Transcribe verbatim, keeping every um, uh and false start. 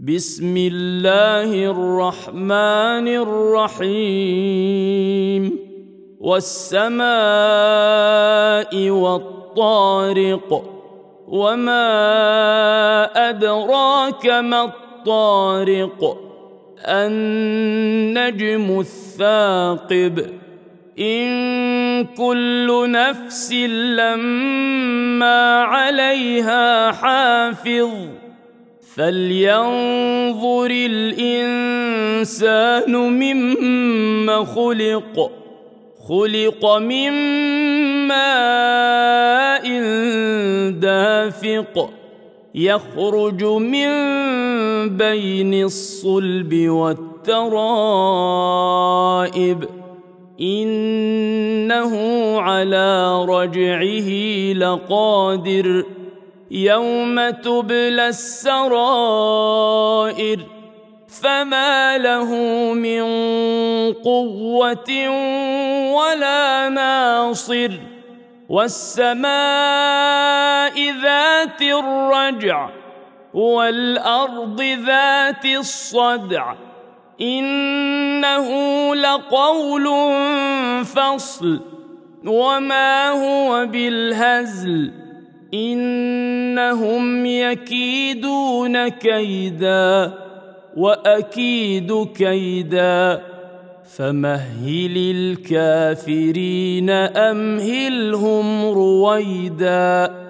بسم الله الرحمن الرحيم والسماء والطارق وما أدراك ما الطارق النجم الثاقب إن كل نفس لما عليها حافظ فلينظر الإنسان مما خلق خلق من ماء دافق يخرج من بين الصلب والترائب إنه على رجعه لقادر يوم تبلى السرائر فما له من قوة ولا ناصر والسماء ذات الرجع والأرض ذات الصدع إنه لقول فصل وما هو بالهزل إنهم يكيدون كيدا وأكيد كيدا فمهل الكافرين أمهلهم رويدا.